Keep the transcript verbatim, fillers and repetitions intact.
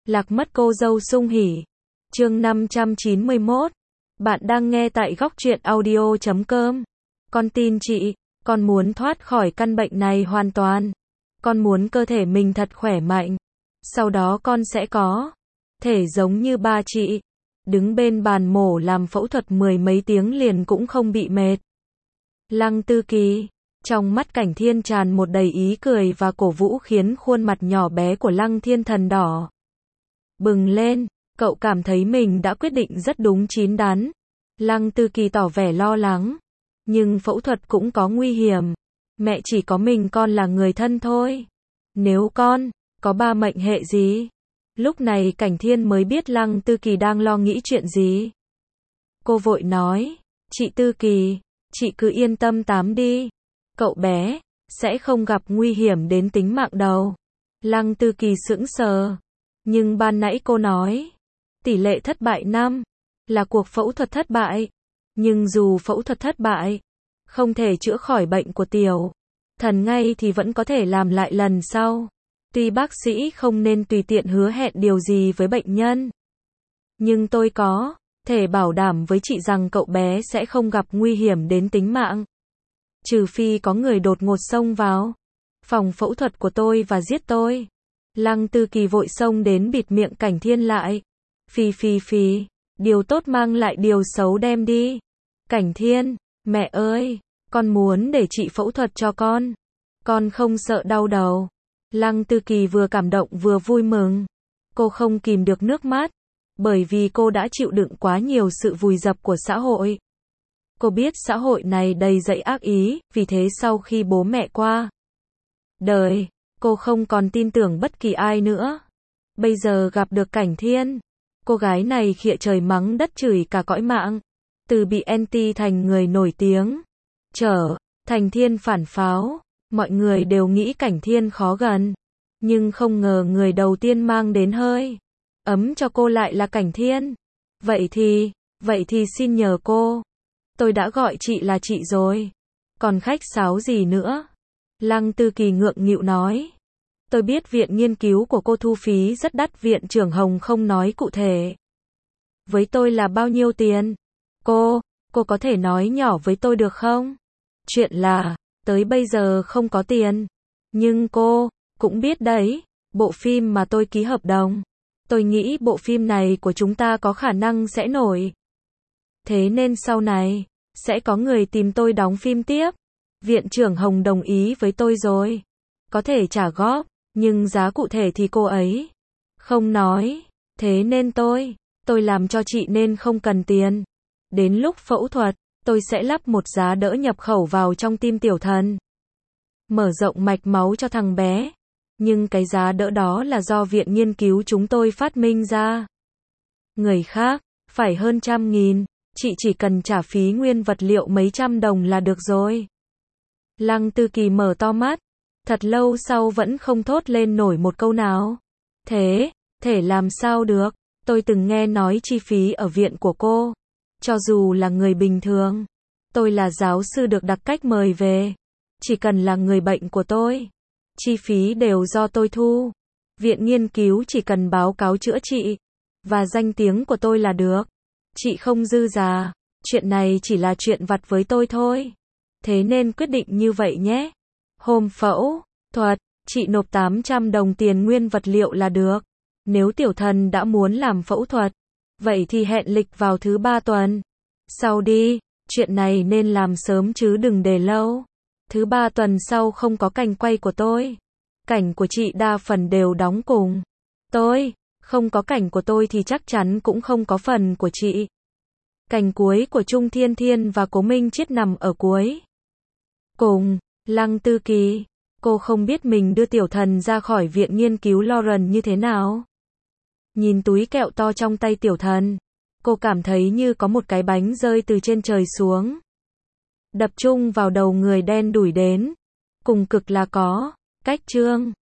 Lạc mất cô dâu sung hỉ. Chương năm trăm chín mươi mốt. Bạn đang nghe tại góc truyện audio chấm com. Con tin chị, con muốn thoát khỏi căn bệnh này hoàn toàn. Con muốn cơ thể mình thật khỏe mạnh. Sau đó con sẽ có thể giống như ba chị, đứng bên bàn mổ làm phẫu thuật mười mấy tiếng liền cũng không bị mệt. Lăng Tư Kỳ, trong mắt Cảnh Thiên tràn một đầy ý cười và cổ vũ khiến khuôn mặt nhỏ bé của Lăng Thiên Thần đỏ bừng lên, cậu cảm thấy mình đã quyết định rất đúng chín đắn. Lăng Tư Kỳ tỏ vẻ lo lắng, nhưng phẫu thuật cũng có nguy hiểm, mẹ chỉ có mình con là người thân thôi. Nếu con có ba mệnh hệ gì? Lúc này Cảnh Thiên mới biết Lăng Tư Kỳ đang lo nghĩ chuyện gì. Cô vội nói, chị Tư Kỳ, chị cứ yên tâm tám đi, cậu bé sẽ không gặp nguy hiểm đến tính mạng đâu. Lăng Tư Kỳ sững sờ, nhưng ban nãy cô nói, tỷ lệ thất bại năm là cuộc phẫu thuật thất bại, nhưng dù phẫu thuật thất bại, không thể chữa khỏi bệnh của tiểu thần ngay thì vẫn có thể làm lại lần sau. Tuy bác sĩ không nên tùy tiện hứa hẹn điều gì với bệnh nhân, nhưng tôi có thể bảo đảm với chị rằng cậu bé sẽ không gặp nguy hiểm đến tính mạng. Trừ phi có người đột ngột xông vào phòng phẫu thuật của tôi và giết tôi. Lăng Tư Kỳ vội xông đến bịt miệng Cảnh Thiên lại. Phì phì phì, điều tốt mang lại điều xấu đem đi. Cảnh Thiên, mẹ ơi, con muốn để chị phẫu thuật cho con. Con không sợ đau đầu. Lăng Tư Kỳ vừa cảm động vừa vui mừng. Cô không kìm được nước mắt, bởi vì cô đã chịu đựng quá nhiều sự vùi dập của xã hội. Cô biết xã hội này đầy dẫy ác ý, vì thế sau khi bố mẹ qua đời, cô không còn tin tưởng bất kỳ ai nữa. Bây giờ gặp được Cảnh Thiên, cô gái này khịa trời mắng đất chửi cả cõi mạng. Từ bị anti thành người nổi tiếng, trở thành thiên phản pháo. Mọi người đều nghĩ Cảnh Thiên khó gần, nhưng không ngờ người đầu tiên mang đến hơi ấm cho cô lại là Cảnh Thiên. Vậy thì, vậy thì xin nhờ cô, tôi đã gọi chị là chị rồi, còn khách sáo gì nữa? Lăng Tư Kỳ ngượng nghịu nói. Tôi biết viện nghiên cứu của cô thu phí rất đắt, viện trưởng Hồng không nói cụ thể với tôi là bao nhiêu tiền. Cô, cô có thể nói nhỏ với tôi được không? Chuyện là, tới bây giờ không có tiền. Nhưng cô cũng biết đấy, bộ phim mà tôi ký hợp đồng, tôi nghĩ bộ phim này của chúng ta có khả năng sẽ nổi. Thế nên sau này, sẽ có người tìm tôi đóng phim tiếp. Viện trưởng Hồng đồng ý với tôi rồi. Có thể trả góp, nhưng giá cụ thể thì cô ấy không nói. Thế nên tôi, tôi làm cho chị nên không cần tiền. Đến lúc phẫu thuật, tôi sẽ lắp một giá đỡ nhập khẩu vào trong tim tiểu thần, mở rộng mạch máu cho thằng bé. Nhưng cái giá đỡ đó là do viện nghiên cứu chúng tôi phát minh ra. Người khác phải hơn trăm nghìn, chị chỉ cần trả phí nguyên vật liệu mấy trăm đồng là được rồi. Lăng Tư Kỳ mở to mắt, thật lâu sau vẫn không thốt lên nổi một câu nào. Thế, thể làm sao được, tôi từng nghe nói chi phí ở viện của cô, cho dù là người bình thường, tôi là giáo sư được đặc cách mời về, chỉ cần là người bệnh của tôi, chi phí đều do tôi thu. Viện nghiên cứu chỉ cần báo cáo chữa trị và danh tiếng của tôi là được. Chị không dư giả, chuyện này chỉ là chuyện vặt với tôi thôi. Thế nên quyết định như vậy nhé. Hôm phẫu thuật, chị nộp tám trăm đồng tiền nguyên vật liệu là được. Nếu tiểu thần đã muốn làm phẫu thuật, vậy thì hẹn lịch vào thứ ba tuần sau đi. Chuyện này nên làm sớm chứ đừng để lâu. Thứ ba tuần sau không có cảnh quay của tôi. Cảnh của chị đa phần đều đóng cùng tôi. Không có cảnh của tôi thì chắc chắn cũng không có phần của chị. Cảnh cuối của Trung Thiên Thiên và Cố Minh Chiết nằm ở cuối cùng. Lăng Tư Kỳ, cô không biết mình đưa tiểu thần ra khỏi viện nghiên cứu Lauren như thế nào. Nhìn túi kẹo to trong tay tiểu thần, cô cảm thấy như có một cái bánh rơi từ trên trời xuống, đập chung vào đầu người đen đủi đến. Cùng cực là có cách Trương